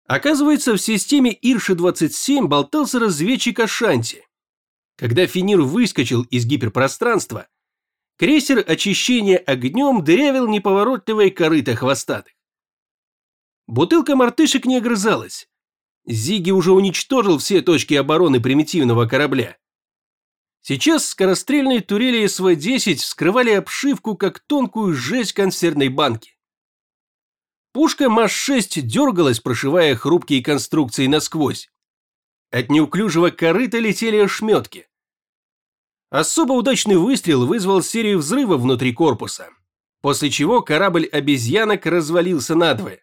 Оказывается, в системе Ирши-27 болтался разведчик Ашанти. Когда Фенир выскочил из гиперпространства, крейсер очищения огнем дырявил неповоротливое корыто хвостатых. Бутылка мартышек не огрызалась. Зиги уже уничтожил все точки обороны примитивного корабля. Сейчас скорострельные турели СВ-10 вскрывали обшивку, как тонкую жесть консервной банки. Пушка МАШ-6 дергалась, прошивая хрупкие конструкции насквозь. От неуклюжего корыта летели ошметки. Особо удачный выстрел вызвал серию взрывов внутри корпуса, после чего корабль обезьянок развалился надвое.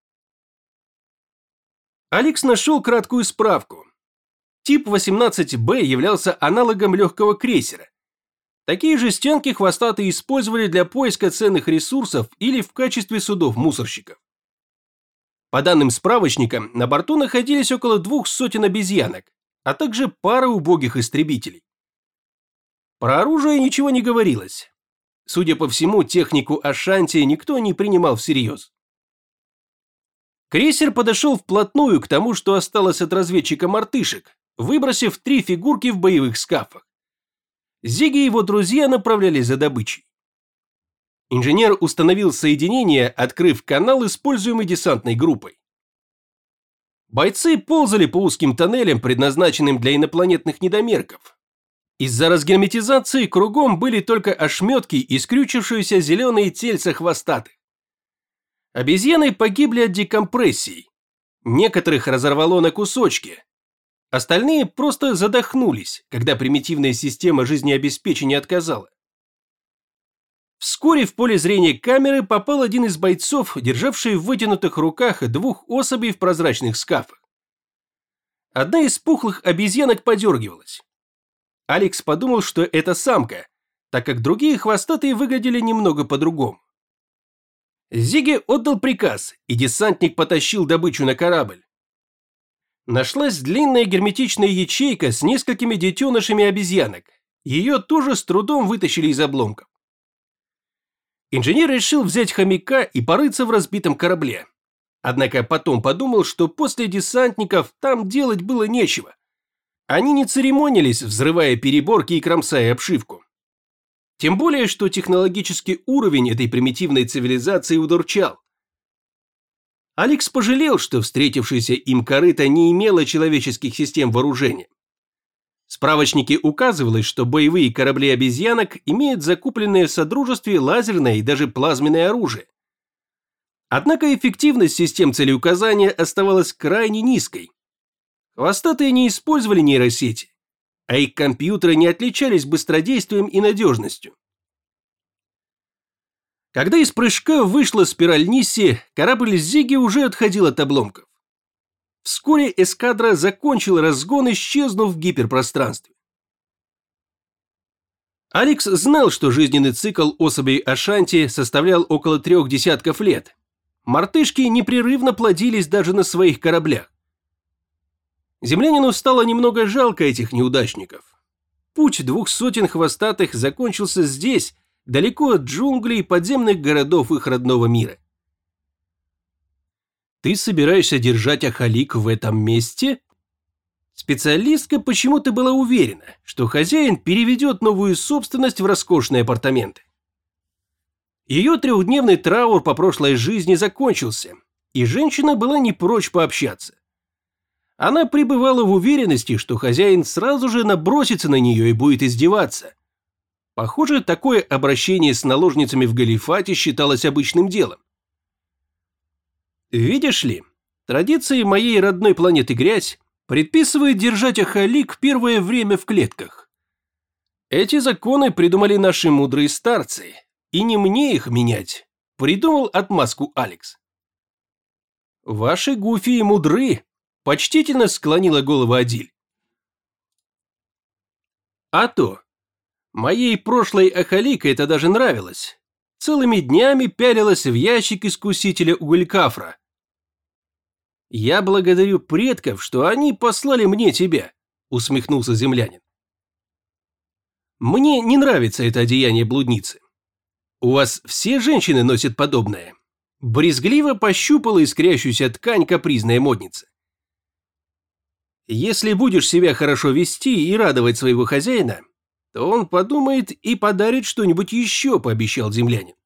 Алекс нашел краткую справку. Тип 18Б являлся аналогом легкого крейсера. Такие же стенки хвостатые использовали для поиска ценных ресурсов или в качестве судов-мусорщиков. По данным справочника, на борту находились около 200 обезьянок, а также пара убогих истребителей. Про оружие ничего не говорилось. Судя по всему, технику Ашанти никто не принимал всерьез. Крейсер подошел вплотную к тому, что осталось от разведчика мартышек, выбросив 3 фигурки в боевых скафах. Зиги и его друзья направлялись за добычей. Инженер установил соединение, открыв канал, используемый десантной группой. Бойцы ползали по узким тоннелям, предназначенным для инопланетных недомерков. Из-за разгерметизации кругом были только ошметки и скрючившиеся зеленые тельца хвостатых. Обезьяны погибли от декомпрессии. Некоторых разорвало на кусочки. Остальные просто задохнулись, когда примитивная система жизнеобеспечения отказала. Вскоре в поле зрения камеры попал один из бойцов, державший в вытянутых руках 2 особей в прозрачных скафах. Одна из пухлых обезьянок подергивалась. Алекс подумал, что это самка, так как другие хвостатые выглядели немного по-другому. Зиги отдал приказ, и десантник потащил добычу на корабль. Нашлась длинная герметичная ячейка с несколькими детенышами обезьянок. Ее тоже с трудом вытащили из обломков. Инженер решил взять хомяка и порыться в разбитом корабле. Однако потом подумал, что после десантников там делать было нечего. Они не церемонились, взрывая переборки и кромсая обшивку. Тем более, что технологический уровень этой примитивной цивилизации удурчал. Алекс пожалел, что встретившаяся им корыто не имела человеческих систем вооружения. В справочнике указывалось, что боевые корабли обезьянок имеют закупленное в Содружестве лазерное и даже плазменное оружие. Однако эффективность систем целеуказания оставалась крайне низкой. Хвостатые не использовали нейросети, а их компьютеры не отличались быстродействием и надежностью. Когда из прыжка вышла спираль Нисси, корабль Зиги уже отходил от обломков. Вскоре эскадра закончила разгон, исчезнув в гиперпространстве. Алекс знал, что жизненный цикл особей Ашанти составлял около 3 десятков лет. Мартышки непрерывно плодились даже на своих кораблях. Землянину стало немного жалко этих неудачников. Путь 200 хвостатых закончился здесь, далеко от джунглей и подземных городов их родного мира. «Ты собираешься держать Ахалик в этом месте?» Специалистка почему-то была уверена, что хозяин переведет новую собственность в роскошные апартаменты. Ее 3-дневный траур по прошлой жизни закончился, и женщина была не прочь пообщаться. Она пребывала в уверенности, что хозяин сразу же набросится на нее и будет издеваться. Похоже, такое обращение с наложницами в Галифате считалось обычным делом. Видишь ли, традиции моей родной планеты Грязь предписывают держать Ахалик первое время в клетках. Эти законы придумали наши мудрые старцы, и не мне их менять, придумал отмазку Алекс. Ваши гуфии мудры, почтительно склонила голову Адиль. А то, моей прошлой Ахалик это даже нравилось. Целыми днями пялилась в ящик искусителя Угулькафра. «Я благодарю предков, что они послали мне тебя», — усмехнулся землянин. «Мне не нравится это одеяние блудницы. У вас все женщины носят подобное? Брезгливо пощупала искрящуюся ткань капризная модница. «Если будешь себя хорошо вести и радовать своего хозяина, то он подумает и подарит что-нибудь еще», – пообещал землянин.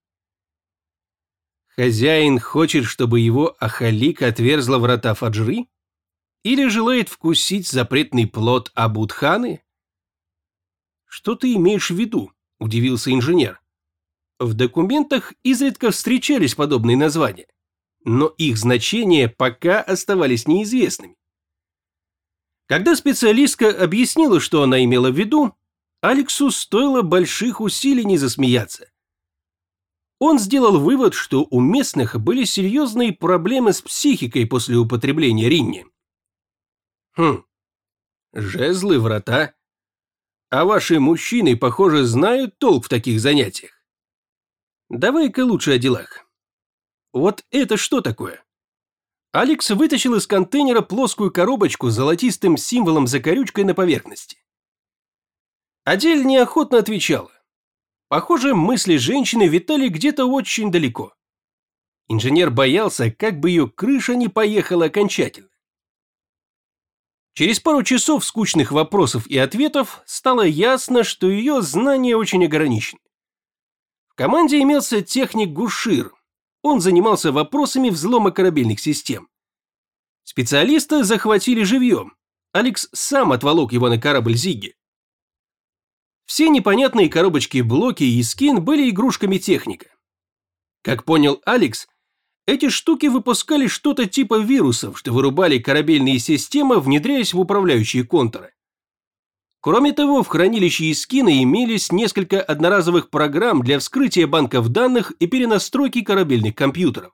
Хозяин хочет, чтобы его Ахалик отверзла врата Фаджры? Или желает вкусить запретный плод Абудханы? «Что ты имеешь в виду?» – удивился инженер. В документах изредка встречались подобные названия, но их значения пока оставались неизвестными. Когда специалистка объяснила, что она имела в виду, Алексу стоило больших усилий не засмеяться. Он сделал вывод, что у местных были серьезные проблемы с психикой после употребления ринни. Жезлы, врата. А ваши мужчины, похоже, знают толк в таких занятиях. Давай-ка лучше о делах. Вот это что такое? Алекс вытащил из контейнера плоскую коробочку с золотистым символом закорючкой на поверхности. Адель неохотно отвечала. Похоже, мысли женщины витали где-то очень далеко. Инженер боялся, как бы ее крыша не поехала окончательно. Через пару часов скучных вопросов и ответов стало ясно, что ее знания очень ограничены. В команде имелся техник Гушир. Он занимался вопросами взлома корабельных систем. Специалиста захватили живьем. Алекс сам отволок его на корабль Зигги. Все непонятные коробочки-блоки и скин были игрушками техника. Как понял Алекс, эти штуки выпускали что-то типа вирусов, что вырубали корабельные системы, внедряясь в управляющие контуры. Кроме того, в хранилище Искина имелись несколько одноразовых программ для вскрытия банков данных и перенастройки корабельных компьютеров.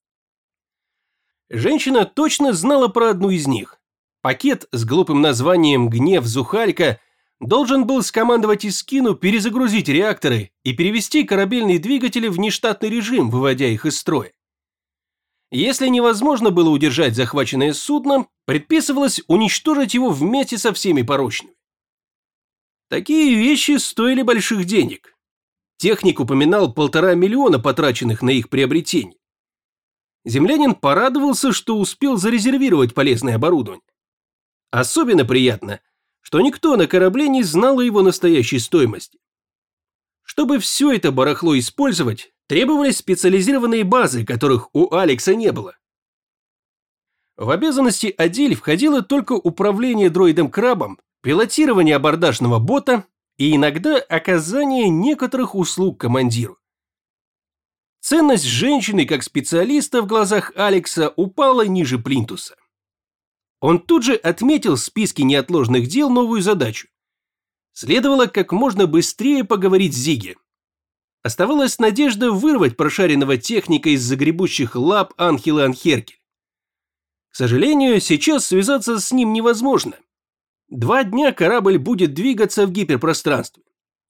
Женщина точно знала про одну из них. Пакет с глупым названием «Гнев Зухалька» должен был скомандовать Искину перезагрузить реакторы и перевести корабельные двигатели в нештатный режим, выводя их из строя. Если невозможно было удержать захваченное судно, предписывалось уничтожить его вместе со всеми поручнями. Такие вещи стоили больших денег. Техник упоминал 1,5 миллиона, потраченных на их приобретение. Землянин порадовался, что успел зарезервировать полезное оборудование. Особенно приятно, что никто на корабле не знал о его настоящей стоимости. Чтобы все это барахло использовать, требовались специализированные базы, которых у Алекса не было. В обязанности Адель входило только управление дроидом-крабом, пилотирование абордажного бота и иногда оказание некоторых услуг командиру. Ценность женщины как специалиста в глазах Алекса упала ниже плинтуса. Он тут же отметил в списке неотложных дел новую задачу. Следовало как можно быстрее поговорить с Зигги. Оставалась надежда вырвать прошаренного техника из загребущих лап Анхела Анхеркель. К сожалению, сейчас связаться с ним невозможно. 2 дня корабль будет двигаться в гиперпространстве.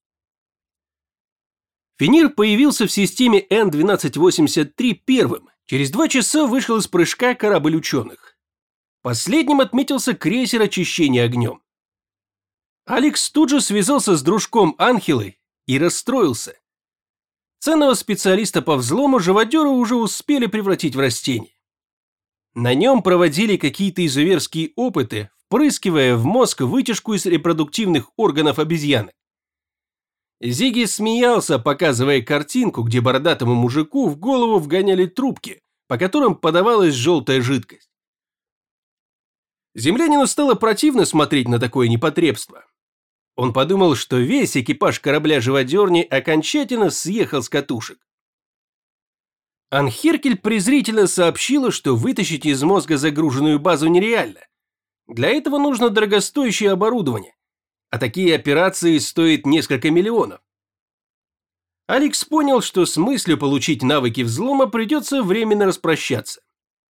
Финир появился в системе N-1283 первым. Через 2 часа вышел из прыжка корабль ученых. Последним отметился крейсер очищения огнем. Алекс тут же связался с дружком Анхелы и расстроился. Ценного специалиста по взлому живодеры уже успели превратить в растение. На нем проводили какие-то изуверские опыты, впрыскивая в мозг вытяжку из репродуктивных органов обезьяны. Зигги смеялся, показывая картинку, где бородатому мужику в голову вгоняли трубки, по которым подавалась желтая жидкость. Землянину стало противно смотреть на такое непотребство. Он подумал, что весь экипаж корабля-живодерни окончательно съехал с катушек. Анхеркель презрительно сообщила, что вытащить из мозга загруженную базу нереально. Для этого нужно дорогостоящее оборудование, а такие операции стоят несколько миллионов. Алекс понял, что с мыслью получить навыки взлома придется временно распрощаться.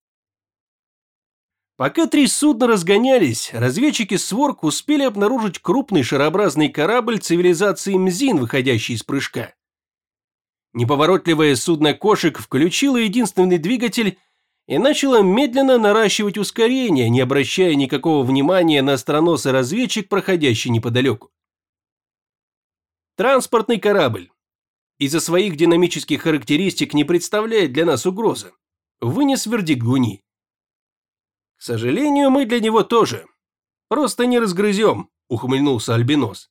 Пока 3 судна разгонялись, разведчики Сворк успели обнаружить крупный шарообразный корабль цивилизации Мзин, выходящий из прыжка. Неповоротливое судно Кошек включило единственный двигатель и начало медленно наращивать ускорение, не обращая никакого внимания на остроносый разведчик, проходящий неподалеку. Транспортный корабль. из-за своих динамических характеристик не представляет для нас угрозы. Вынес вердикт Гуни. К сожалению, мы для него тоже. Просто не разгрызем, ухмыльнулся Альбинос.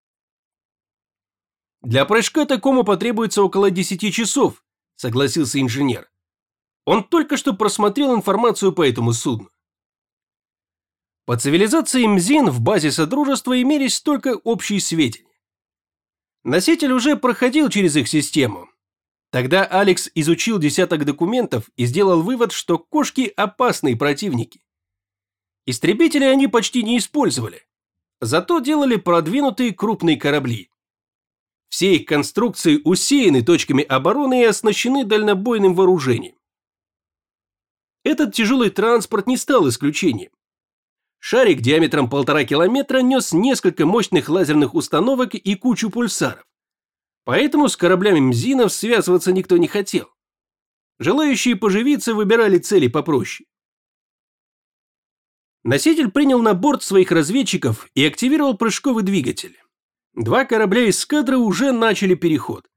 Для прыжка такому потребуется около 10 часов, согласился инженер. Он только что просмотрел информацию по этому судну. По цивилизации Мзин в базе Содружества имелись только общие сведения. Носитель уже проходил через их систему. Тогда Алекс изучил десяток документов и сделал вывод, что кошки – опасные противники. Истребители они почти не использовали, зато делали продвинутые крупные корабли. Все их конструкции усеяны точками обороны и оснащены дальнобойным вооружением. Этот тяжелый транспорт не стал исключением. Шарик диаметром 1,5 километра нес несколько мощных лазерных установок и кучу пульсаров. Поэтому с кораблями Мзинов связываться никто не хотел. Желающие поживиться выбирали цели попроще. Носитель принял на борт своих разведчиков и активировал прыжковый двигатель. 2 корабля эскадры уже начали переход.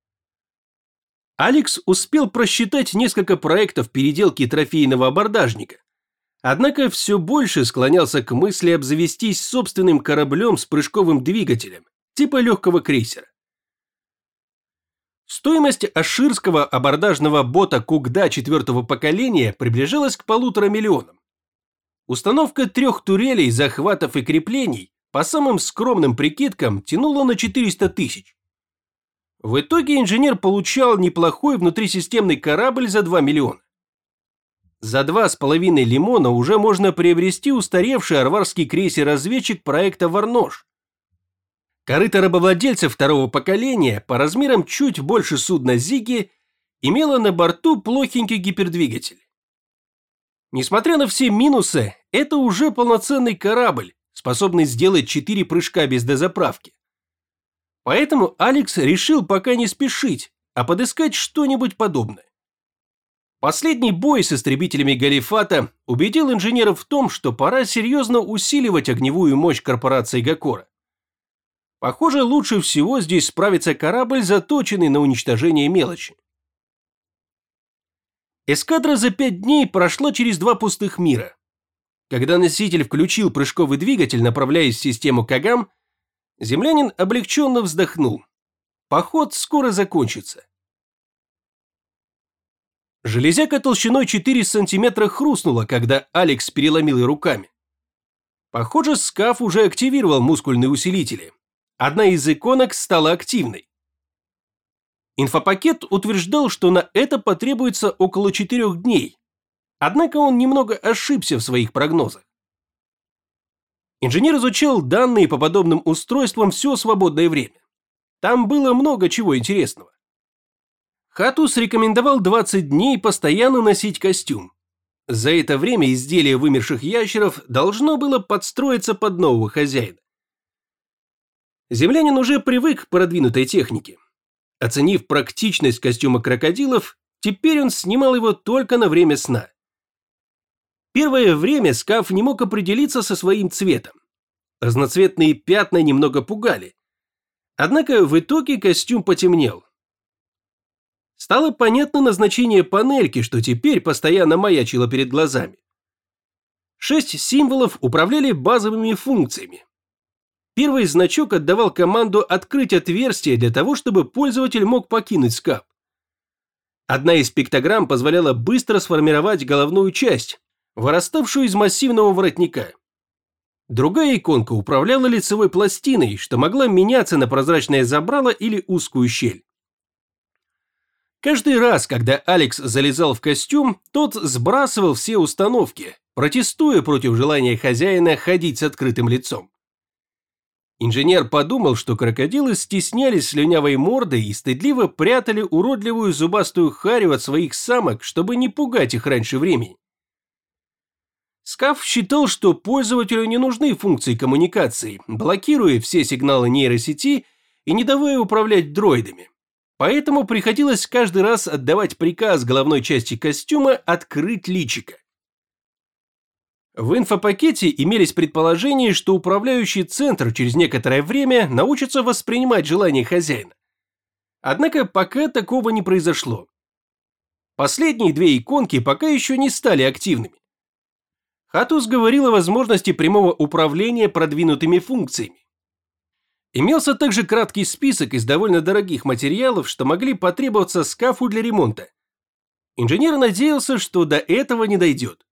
Алекс успел просчитать несколько проектов переделки трофейного абордажника. Однако все больше склонялся к мысли обзавестись собственным кораблем с прыжковым двигателем, типа легкого крейсера. Стоимость аширского абордажного бота Кугда 4-го поколения приближалась к 1,5 миллиона. Установка 3 турелей, захватов и креплений, по самым скромным прикидкам, тянула на 400 тысяч. В итоге инженер получал неплохой внутрисистемный корабль за 2 миллиона. За 2,5 лимона уже можно приобрести устаревший арварский крейсер-разведчик проекта «Варнож». Корыто рабовладельца 2-го поколения, по размерам чуть больше судна «Зиги», имело на борту плохенький гипердвигатель. Несмотря на все минусы, это уже полноценный корабль, способный сделать 4 прыжка без дозаправки. Поэтому Алекс решил пока не спешить, а подыскать что-нибудь подобное. Последний бой с истребителями Галифата убедил инженеров в том, что пора серьезно усиливать огневую мощь корпорации Гакора. Похоже, лучше всего здесь справится корабль, заточенный на уничтожение мелочи. Эскадра за 5 дней прошла через 2 пустых мира. Когда носитель включил прыжковый двигатель, направляясь в систему Кагам, землянин облегченно вздохнул. Поход скоро закончится. Железяка толщиной 4 сантиметра хрустнула, когда Алекс переломил ее руками. Похоже, скаф уже активировал мускульные усилители. Одна из иконок стала активной. Инфопакет утверждал, что на это потребуется около 4 дней. Однако он немного ошибся в своих прогнозах. Инженер изучал данные по подобным устройствам все свободное время. Там было много чего интересного. Хатус рекомендовал 20 дней постоянно носить костюм. За это время изделие вымерших ящеров должно было подстроиться под нового хозяина. Землянин уже привык к продвинутой технике. Оценив практичность костюма крокодилов, теперь он снимал его только на время сна. Первое время скаф не мог определиться со своим цветом. Разноцветные пятна немного пугали. Однако в итоге костюм потемнел. Стало понятно назначение панельки, что теперь постоянно маячило перед глазами. 6 символов управляли базовыми функциями. Первый значок отдавал команду открыть отверстие для того, чтобы пользователь мог покинуть скаф. Одна из пиктограмм позволяла быстро сформировать головную часть, выраставшую из массивного воротника. Другая иконка управляла лицевой пластиной, что могла меняться на прозрачное забрало или узкую щель. Каждый раз, когда Алекс залезал в костюм, тот сбрасывал все установки, протестуя против желания хозяина ходить с открытым лицом. Инженер подумал, что крокодилы стеснялись слюнявой мордой и стыдливо прятали уродливую зубастую харю от своих самок, чтобы не пугать их раньше времени. Скаф считал, что пользователю не нужны функции коммуникации, блокируя все сигналы нейросети и не давая управлять дроидами. Поэтому приходилось каждый раз отдавать приказ головной части костюма открыть личико. В инфопакете имелись предположения, что управляющий центр через некоторое время научится воспринимать желания хозяина. Однако пока такого не произошло. Последние две иконки пока еще не стали активными. Хатус говорил о возможности прямого управления продвинутыми функциями. Имелся также краткий список из довольно дорогих материалов, что могли потребоваться скафу для ремонта. Инженер надеялся, что до этого не дойдет.